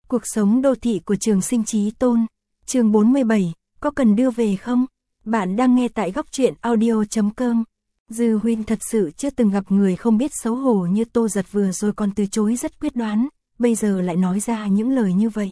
Cuộc sống đô thị của Trường Sinh Chí Tôn. Chương 47, có cần đưa về không? Bạn đang nghe tại Góc Truyện Audio.com. Dư Huynh thật sự chưa từng gặp người không biết xấu hổ như Tô Giật, vừa rồi còn từ chối rất quyết đoán, bây giờ lại nói ra những lời như vậy.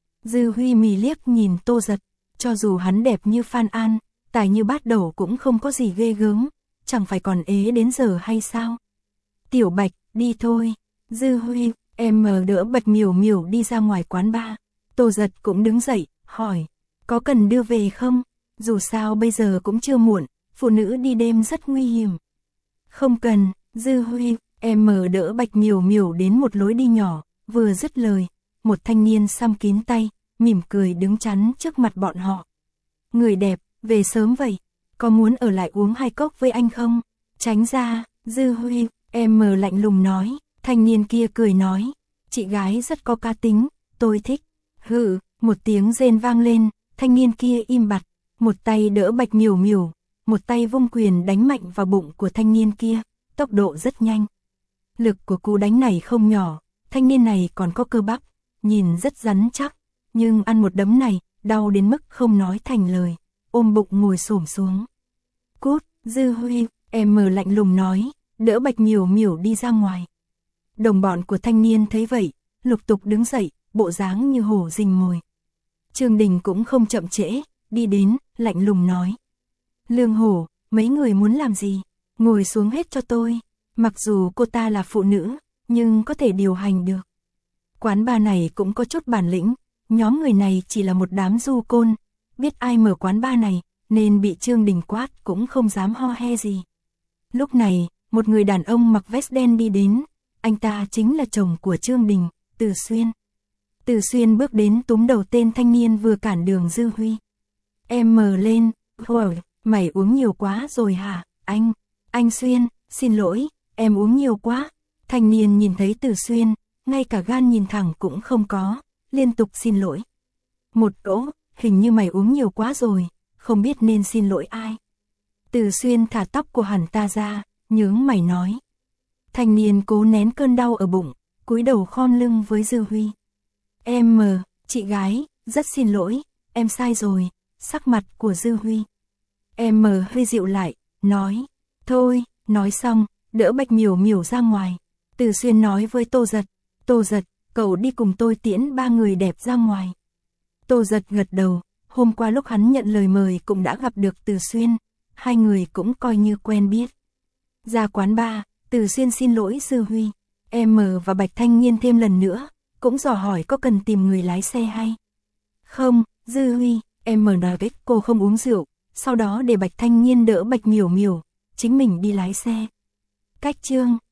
Dư Huy mì liếc nhìn Tô Giật, cho dù hắn đẹp như Phan An, tài như Bát Đẩu cũng không có gì ghê gớm, chẳng phải còn ế đến giờ hay sao? Tiểu Bạch, đi thôi. Dư Huy, em đỡ Bạch Miểu Miểu đi ra ngoài quán bar. Tô Giật cũng đứng dậy, hỏi, có cần đưa về không? Dù sao bây giờ cũng chưa muộn, phụ nữ đi đêm rất nguy hiểm. Không cần. Dư Huy, em đỡ Bạch Miểu Miểu đến một lối đi nhỏ, vừa dứt lời, một thanh niên xăm kín tay, mỉm cười đứng chắn trước mặt bọn họ. Người đẹp, về sớm vậy, có muốn ở lại uống 2 cốc với anh không? Tránh ra. Dư Huy, em lạnh lùng nói. Thanh niên kia cười nói, chị gái rất có cá tính, tôi thích. Hừ, một tiếng rên vang lên, thanh niên kia im bặt, một tay đỡ Bạch Miểu Miểu, một tay vung quyền đánh mạnh vào bụng của thanh niên kia, tốc độ rất nhanh. Lực của cú đánh này không nhỏ, thanh niên này còn có cơ bắp, nhìn rất rắn chắc, nhưng ăn một đấm này, đau đến mức không nói thành lời, ôm bụng ngồi xổm xuống. Cút. Dư Huy, em lạnh lùng nói, đỡ Bạch Miểu Miểu đi ra ngoài. Đồng bọn của thanh niên thấy vậy, lục tục đứng dậy, bộ dáng như hổ rình mồi. Trương Đình cũng không chậm trễ, đi đến, lạnh lùng nói. Lương Hổ, mấy người muốn làm gì? Ngồi xuống hết cho tôi. Mặc dù cô ta là phụ nữ, nhưng có thể điều hành được. Quán bar này cũng có chút bản lĩnh, nhóm người này chỉ là một đám du côn, biết ai mở quán bar này, nên bị Trương Đình quát cũng không dám ho he gì. Lúc này, một người đàn ông mặc vest đen đi đến. Anh ta chính là chồng của Trương Đình, Từ Xuyên. Từ Xuyên bước đến túm đầu tên thanh niên vừa cản đường Dư Huy. Em lên, mày uống nhiều quá rồi hả, anh Xuyên, xin lỗi, em uống nhiều quá. Thanh niên nhìn thấy Từ Xuyên, ngay cả gan nhìn thẳng cũng không có, liên tục xin lỗi. Một cỗ, hình như mày uống nhiều quá rồi, không biết nên xin lỗi ai. Từ Xuyên thả tóc của hắn ta ra, nhướng mày nói. Thanh niên cố nén cơn đau ở bụng, cúi đầu khom lưng với Dư Huy. Chị gái, rất xin lỗi, em sai rồi. Sắc mặt của Dư Huy. Huy dịu lại, nói. Thôi, nói xong, đỡ Bạch Miểu Miểu ra ngoài. Từ Xuyên nói với Tô Giật. Tô Giật, cậu đi cùng tôi tiễn 3 người đẹp ra ngoài. Tô Giật gật đầu, hôm qua lúc hắn nhận lời mời cũng đã gặp được Từ Xuyên. Hai người cũng coi như quen biết. Ra quán bar, Từ Xuyên xin lỗi Dư Huy. Và Bạch Thanh Nhiên thêm lần nữa, cũng dò hỏi có cần tìm người lái xe hay. Không. Dư Huy, nói với cô không uống rượu, sau đó để Bạch Thanh Nhiên đỡ Bạch Miểu Miểu, chính mình đi lái xe. Cách Trương